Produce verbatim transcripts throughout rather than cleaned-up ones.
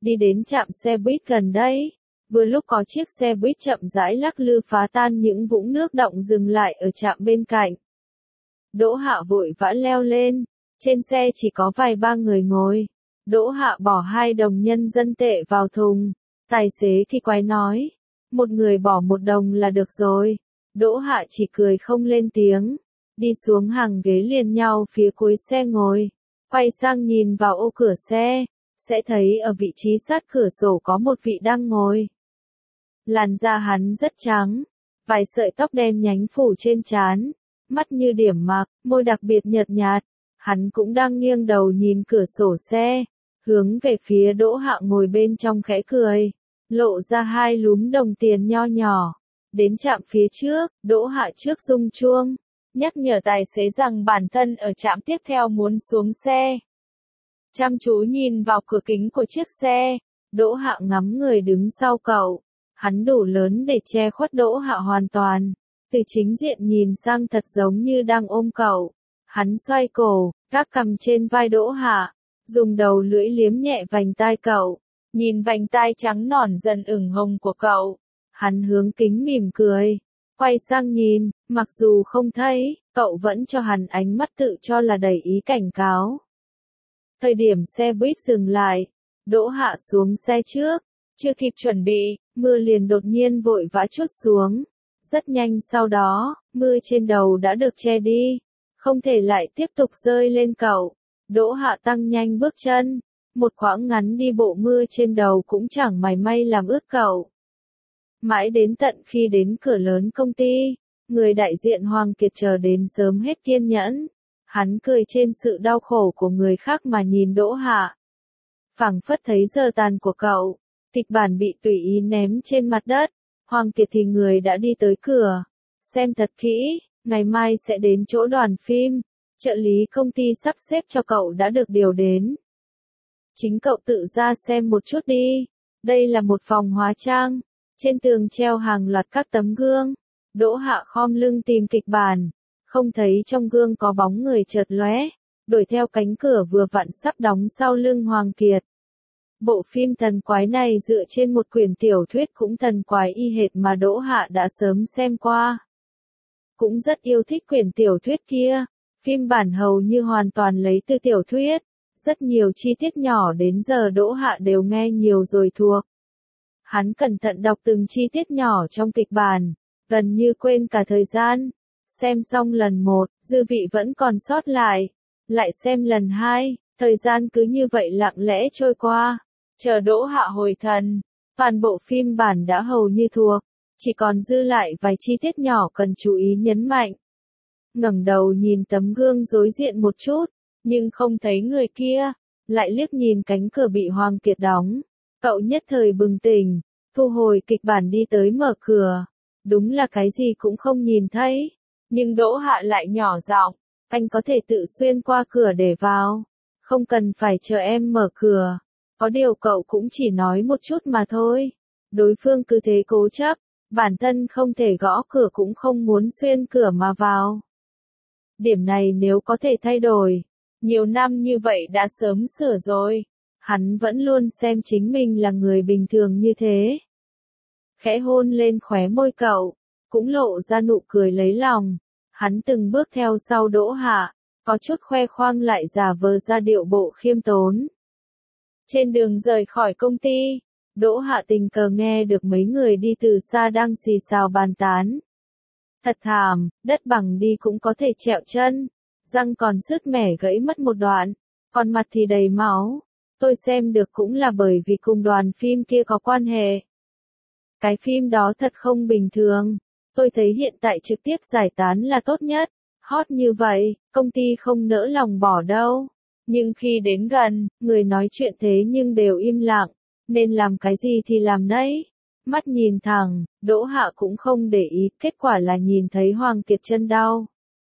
đi đến trạm xe buýt gần đây. Vừa lúc có chiếc xe buýt chậm rãi lắc lư phá tan những vũng nước đọng dừng lại ở trạm bên cạnh. Đỗ Hạ vội vã leo lên, trên xe chỉ có vài ba người ngồi. Đỗ Hạ bỏ hai đồng nhân dân tệ vào thùng, tài xế kỳ quái nói, một người bỏ một đồng là được rồi. Đỗ Hạ chỉ cười không lên tiếng, đi xuống hàng ghế liền nhau phía cuối xe ngồi, quay sang nhìn vào ô cửa xe, sẽ thấy ở vị trí sát cửa sổ có một vị đang ngồi. Làn da hắn rất trắng, vài sợi tóc đen nhánh phủ trên trán, mắt như điểm mạc, môi đặc biệt nhợt nhạt. Hắn cũng đang nghiêng đầu nhìn cửa sổ xe, hướng về phía Đỗ Hạ ngồi bên trong khẽ cười, lộ ra hai lúm đồng tiền nho nhỏ. Đến trạm phía trước, Đỗ Hạ trước rung chuông, nhắc nhở tài xế rằng bản thân ở trạm tiếp theo muốn xuống xe. Chăm chú nhìn vào cửa kính của chiếc xe, Đỗ Hạ ngắm người đứng sau cậu. Hắn đủ lớn để che khuất Đỗ Hạ hoàn toàn, từ chính diện nhìn sang thật giống như đang ôm cậu. Hắn xoay cổ, gác cằm trên vai Đỗ Hạ, dùng đầu lưỡi liếm nhẹ vành tai cậu, nhìn vành tai trắng nõn dần ửng hồng của cậu. Hắn hướng kính mỉm cười, quay sang nhìn, mặc dù không thấy, cậu vẫn cho hắn ánh mắt tự cho là đầy ý cảnh cáo. Thời điểm xe buýt dừng lại, Đỗ Hạ xuống xe trước, chưa kịp chuẩn bị, mưa liền đột nhiên vội vã trút xuống. Rất nhanh sau đó, mưa trên đầu đã được che đi, không thể lại tiếp tục rơi lên cậu. Đỗ Hạ tăng nhanh bước chân, một quãng ngắn đi bộ mưa trên đầu cũng chẳng mảy may làm ướt cậu. Mãi đến tận khi đến cửa lớn công ty, người đại diện Hoàng Kiệt chờ đến sớm hết kiên nhẫn. Hắn cười trên sự đau khổ của người khác mà nhìn Đỗ Hạ. Phảng phất thấy giờ tàn của cậu, kịch bản bị tùy ý ném trên mặt đất. Hoàng Kiệt thì người đã đi tới cửa. Xem thật kỹ, ngày mai sẽ đến chỗ đoàn phim. Trợ lý công ty sắp xếp cho cậu đã được điều đến. Chính cậu tự ra xem một chút đi. Đây là một phòng hóa trang. Trên tường treo hàng loạt các tấm gương. Đỗ Hạ khom lưng tìm kịch bản. Không thấy trong gương có bóng người chợt lóe. Đuổi theo cánh cửa vừa vặn sắp đóng sau lưng Hoàng Kiệt. Bộ phim thần quái này dựa trên một quyển tiểu thuyết cũng thần quái y hệt mà Đỗ Hạ đã sớm xem qua. Cũng rất yêu thích quyển tiểu thuyết kia. Phim bản hầu như hoàn toàn lấy từ tiểu thuyết. Rất nhiều chi tiết nhỏ đến giờ Đỗ Hạ đều nghe nhiều rồi thuộc. Hắn cẩn thận đọc từng chi tiết nhỏ trong kịch bản, gần như quên cả thời gian. Xem xong lần một, dư vị vẫn còn sót lại. Lại xem lần hai, thời gian cứ như vậy lặng lẽ trôi qua. Chờ Đỗ Hạ hồi thần, toàn bộ phim bản đã hầu như thuộc, chỉ còn dư lại vài chi tiết nhỏ cần chú ý nhấn mạnh. Ngẩng đầu nhìn tấm gương đối diện một chút, nhưng không thấy người kia, lại liếc nhìn cánh cửa bị Hoàng Kiệt đóng. Cậu nhất thời bừng tỉnh, thu hồi kịch bản đi tới mở cửa. Đúng là cái gì cũng không nhìn thấy, nhưng Đỗ Hạ lại nhỏ giọng, anh có thể tự xuyên qua cửa để vào, không cần phải chờ em mở cửa. Có điều cậu cũng chỉ nói một chút mà thôi. Đối phương cứ thế cố chấp, bản thân không thể gõ cửa cũng không muốn xuyên cửa mà vào. Điểm này nếu có thể thay đổi, nhiều năm như vậy đã sớm sửa rồi. Hắn vẫn luôn xem chính mình là người bình thường như thế. Khẽ hôn lên khóe môi cậu, cũng lộ ra nụ cười lấy lòng. Hắn từng bước theo sau Đỗ Hạ, có chút khoe khoang lại giả vờ ra điệu bộ khiêm tốn. Trên đường rời khỏi công ty, Đỗ Hạ tình cờ nghe được mấy người đi từ xa đang xì xào bàn tán. Thật thảm, đất bằng đi cũng có thể trẹo chân, răng còn sứt mẻ gãy mất một đoạn, còn mặt thì đầy máu. Tôi xem được cũng là bởi vì cùng đoàn phim kia có quan hệ. Cái phim đó thật không bình thường. Tôi thấy hiện tại trực tiếp giải tán là tốt nhất. Hot như vậy, công ty không nỡ lòng bỏ đâu. Nhưng khi đến gần, người nói chuyện thế nhưng đều im lặng. Nên làm cái gì thì làm nấy. Mắt nhìn thẳng, Đỗ Hạ cũng không để ý. Kết quả là nhìn thấy Hoàng Kiệt chân đau.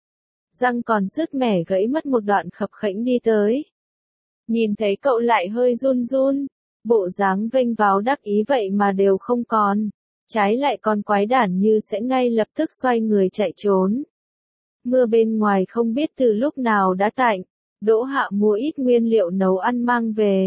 Răng còn sứt mẻ gãy mất một đoạn khập khẽnh đi tới. Nhìn thấy cậu lại hơi run run, bộ dáng vênh váo đắc ý vậy mà đều không còn, trái lại còn quái đản như sẽ ngay lập tức xoay người chạy trốn. Mưa bên ngoài không biết từ lúc nào đã tạnh, Đỗ Hạ mua ít nguyên liệu nấu ăn mang về,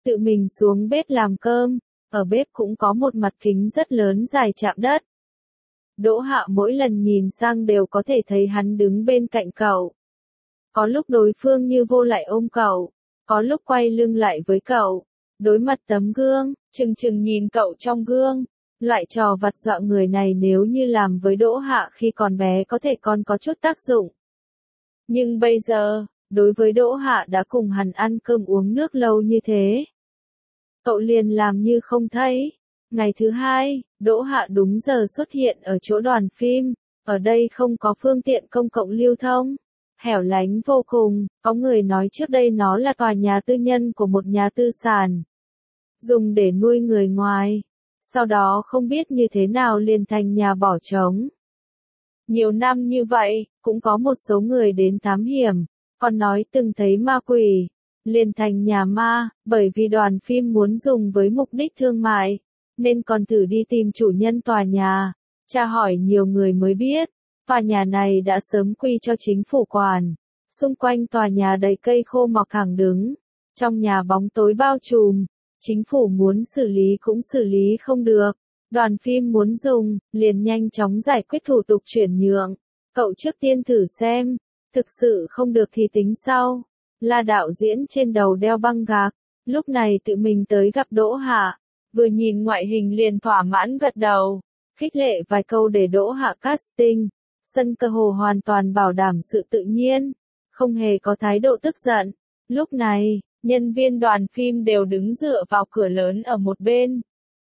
tự mình xuống bếp làm cơm, ở bếp cũng có một mặt kính rất lớn dài chạm đất. Đỗ Hạ mỗi lần nhìn sang đều có thể thấy hắn đứng bên cạnh cậu. Có lúc đối phương như vô lại ôm cậu, có lúc quay lưng lại với cậu, đối mặt tấm gương, chừng chừng nhìn cậu trong gương. Loại trò vặt dọa người này nếu như làm với Đỗ Hạ khi còn bé có thể còn có chút tác dụng. Nhưng bây giờ, đối với Đỗ Hạ đã cùng hắn ăn cơm uống nước lâu như thế, cậu liền làm như không thấy. Ngày thứ hai, Đỗ Hạ đúng giờ xuất hiện ở chỗ đoàn phim, ở đây không có phương tiện công cộng lưu thông, hẻo lánh vô cùng, có người nói trước đây nó là tòa nhà tư nhân của một nhà tư sản, dùng để nuôi người ngoài, sau đó không biết như thế nào liền thành nhà bỏ trống. Nhiều năm như vậy, cũng có một số người đến thám hiểm, còn nói từng thấy ma quỷ, liền thành nhà ma, bởi vì đoàn phim muốn dùng với mục đích thương mại, nên còn thử đi tìm chủ nhân tòa nhà, tra hỏi nhiều người mới biết, tòa nhà này đã sớm quy cho chính phủ quản, xung quanh tòa nhà đầy cây khô mọc thẳng đứng, trong nhà bóng tối bao trùm, chính phủ muốn xử lý cũng xử lý không được, đoàn phim muốn dùng, liền nhanh chóng giải quyết thủ tục chuyển nhượng, cậu trước tiên thử xem, thực sự không được thì tính sau. La đạo diễn trên đầu đeo băng gạc, lúc này tự mình tới gặp Đỗ Hạ, vừa nhìn ngoại hình liền thỏa mãn gật đầu, khích lệ vài câu để Đỗ Hạ casting, sân cơ hồ hoàn toàn bảo đảm sự tự nhiên, không hề có thái độ tức giận. Lúc này, nhân viên đoàn phim đều đứng dựa vào cửa lớn ở một bên.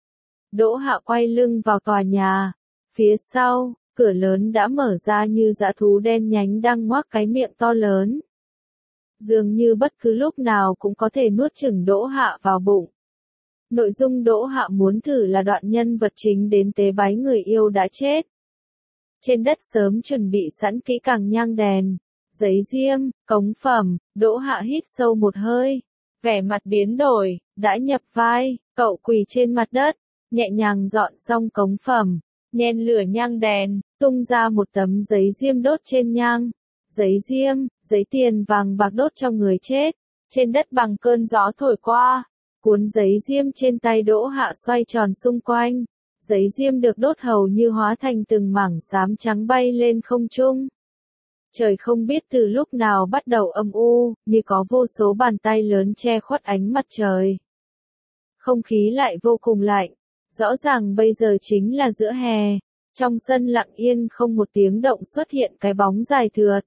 Đỗ Hạ quay lưng vào tòa nhà, phía sau, cửa lớn đã mở ra như dã thú đen nhánh đang ngoác cái miệng to lớn. Dường như bất cứ lúc nào cũng có thể nuốt chửng Đỗ Hạ vào bụng. Nội dung Đỗ Hạ muốn thử là đoạn nhân vật chính đến tế bái người yêu đã chết. Trên đất sớm chuẩn bị sẵn kỹ càng nhang đèn, giấy diêm, cống phẩm, Đỗ Hạ hít sâu một hơi, vẻ mặt biến đổi, đã nhập vai, cậu quỳ trên mặt đất, nhẹ nhàng dọn xong cống phẩm, nhen lửa nhang đèn, tung ra một tấm giấy diêm đốt trên nhang. Giấy diêm, giấy tiền vàng bạc đốt cho người chết, trên đất bằng cơn gió thổi qua, cuốn giấy diêm trên tay Đỗ Hạ xoay tròn xung quanh, giấy diêm được đốt hầu như hóa thành từng mảng xám trắng bay lên không trung. Trời không biết từ lúc nào bắt đầu âm u, như có vô số bàn tay lớn che khuất ánh mặt trời. Không khí lại vô cùng lạnh, rõ ràng bây giờ chính là giữa hè, trong sân lặng yên không một tiếng động xuất hiện cái bóng dài thượt.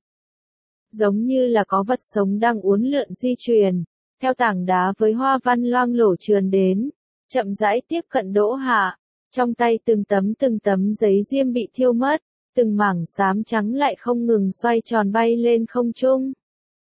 Giống như là có vật sống đang uốn lượn di chuyển, theo tảng đá với hoa văn loang lổ trườn đến, chậm rãi tiếp cận Đỗ Hạ, trong tay từng tấm từng tấm giấy diêm bị thiêu mất, từng mảng xám trắng lại không ngừng xoay tròn bay lên không trung.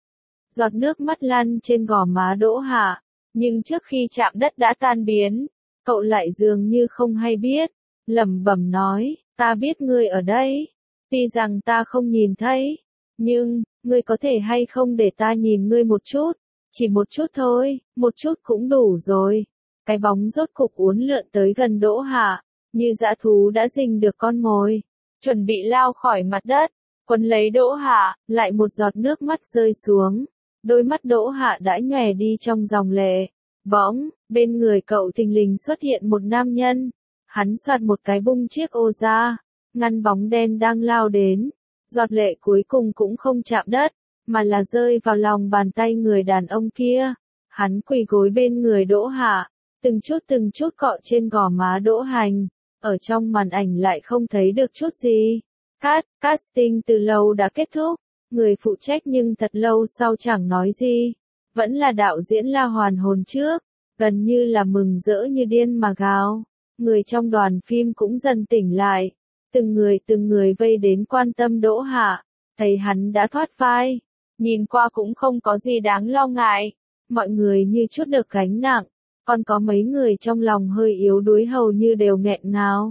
Giọt nước mắt lăn trên gò má Đỗ Hạ, nhưng trước khi chạm đất đã tan biến, cậu lại dường như không hay biết, lẩm bẩm nói, ta biết ngươi ở đây, tuy rằng ta không nhìn thấy, nhưng, ngươi có thể hay không để ta nhìn ngươi một chút, chỉ một chút thôi, một chút cũng đủ rồi. Cái bóng rốt cục uốn lượn tới gần Đỗ Hạ, như dã thú đã rình được con mồi, chuẩn bị lao khỏi mặt đất, quấn lấy Đỗ Hạ, lại một giọt nước mắt rơi xuống, đôi mắt Đỗ Hạ đã nhòe đi trong dòng lệ. Bỗng, bên người cậu thình lình xuất hiện một nam nhân, hắn soạt một cái bung chiếc ô ra, ngăn bóng đen đang lao đến. Giọt lệ cuối cùng cũng không chạm đất, mà là rơi vào lòng bàn tay người đàn ông kia. Hắn quỳ gối bên người Đỗ Hạ, từng chút từng chút cọ trên gò má Đỗ Hành. Ở trong màn ảnh lại không thấy được chút gì. Cast, casting từ lâu đã kết thúc, người phụ trách nhưng thật lâu sau chẳng nói gì. Vẫn là đạo diễn La Hoàn hồn trước, gần như là mừng rỡ như điên mà gào. Người trong đoàn phim cũng dần tỉnh lại. Từng người từng người vây đến quan tâm Đỗ Hạ, thấy hắn đã thoát vai, nhìn qua cũng không có gì đáng lo ngại, mọi người như chút được gánh nặng, còn có mấy người trong lòng hơi yếu đuối hầu như đều nghẹn ngào.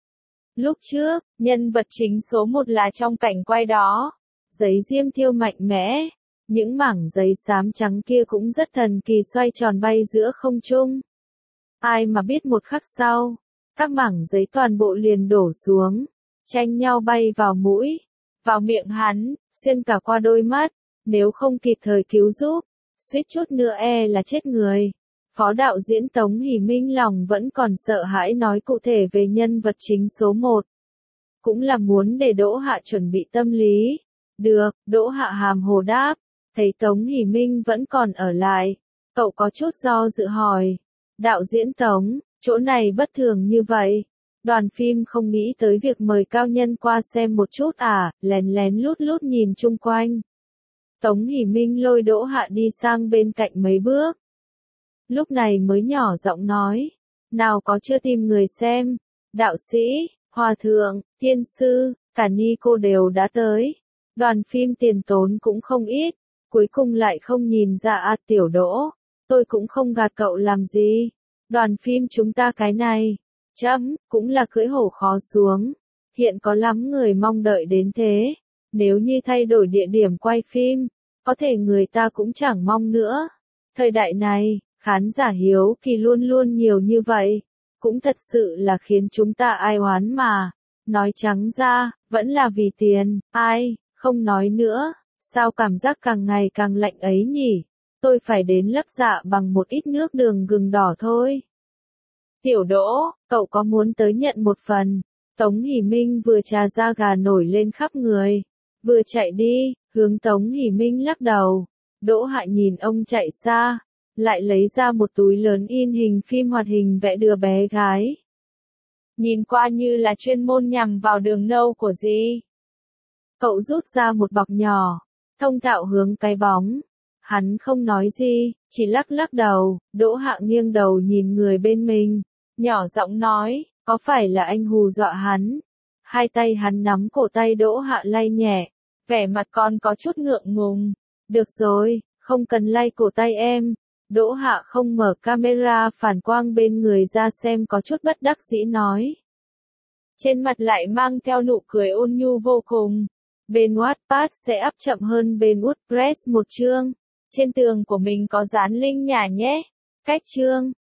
Lúc trước, nhân vật chính số một là trong cảnh quay đó, giấy diêm thiêu mạnh mẽ, những mảng giấy xám trắng kia cũng rất thần kỳ xoay tròn bay giữa không trung. Ai mà biết một khắc sau, các mảng giấy toàn bộ liền đổ xuống, tranh nhau bay vào mũi, vào miệng hắn, xuyên cả qua đôi mắt, nếu không kịp thời cứu giúp, suýt chút nữa e là chết người. Phó đạo diễn Tống Hỷ Minh lòng vẫn còn sợ hãi nói cụ thể về nhân vật chính số một. Cũng là muốn để Đỗ Hạ chuẩn bị tâm lý. Được, Đỗ Hạ hàm hồ đáp. Thấy Tống Hỷ Minh vẫn còn ở lại. Cậu có chút do dự hỏi. Đạo diễn Tống, chỗ này bất thường như vậy. Đoàn phim không nghĩ tới việc mời cao nhân qua xem một chút à, lén lén lút lút nhìn chung quanh. Tống Hỷ Minh lôi Đỗ Hạ đi sang bên cạnh mấy bước. Lúc này mới nhỏ giọng nói. Nào có chưa tìm người xem. Đạo sĩ, hòa thượng, thiên sư, cả ni cô đều đã tới. Đoàn phim tiền tốn cũng không ít. Cuối cùng lại không nhìn ra à tiểu Đỗ. Tôi cũng không gạt cậu làm gì. Đoàn phim chúng ta cái này. Chấm, cũng là cưỡi hổ khó xuống. Hiện có lắm người mong đợi đến thế. Nếu như thay đổi địa điểm quay phim, có thể người ta cũng chẳng mong nữa. Thời đại này, khán giả hiếu kỳ luôn luôn nhiều như vậy. Cũng thật sự là khiến chúng ta ai oán mà. Nói trắng ra, vẫn là vì tiền, ai, không nói nữa. Sao cảm giác càng ngày càng lạnh ấy nhỉ? Tôi phải đến lấp dạ bằng một ít nước đường gừng đỏ thôi. Tiểu Đỗ, cậu có muốn tới nhận một phần? Tống Hỷ Minh vừa trà da gà nổi lên khắp người. Vừa chạy đi, hướng Tống Hỷ Minh lắc đầu. Đỗ Hạ nhìn ông chạy xa, lại lấy ra một túi lớn in hình phim hoạt hình vẽ đứa bé gái. Nhìn qua như là chuyên môn nhằm vào đường nâu của gì. Cậu rút ra một bọc nhỏ, thông thạo hướng cái bóng. Hắn không nói gì, chỉ lắc lắc đầu. Đỗ Hạ nghiêng đầu nhìn người bên mình, nhỏ giọng nói, có phải là anh hù dọa hắn? Hai tay hắn nắm cổ tay Đỗ Hạ lay nhẹ, vẻ mặt còn có chút ngượng ngùng. Được rồi, không cần lay cổ tay em. Đỗ Hạ không mở camera phản quang bên người ra xem có chút bất đắc dĩ nói. Trên mặt lại mang theo nụ cười ôn nhu vô cùng. Bên Wattpad sẽ up chậm hơn bên WordPress một chương. Trên tường của mình có dán link nhà nhé. Cách chương.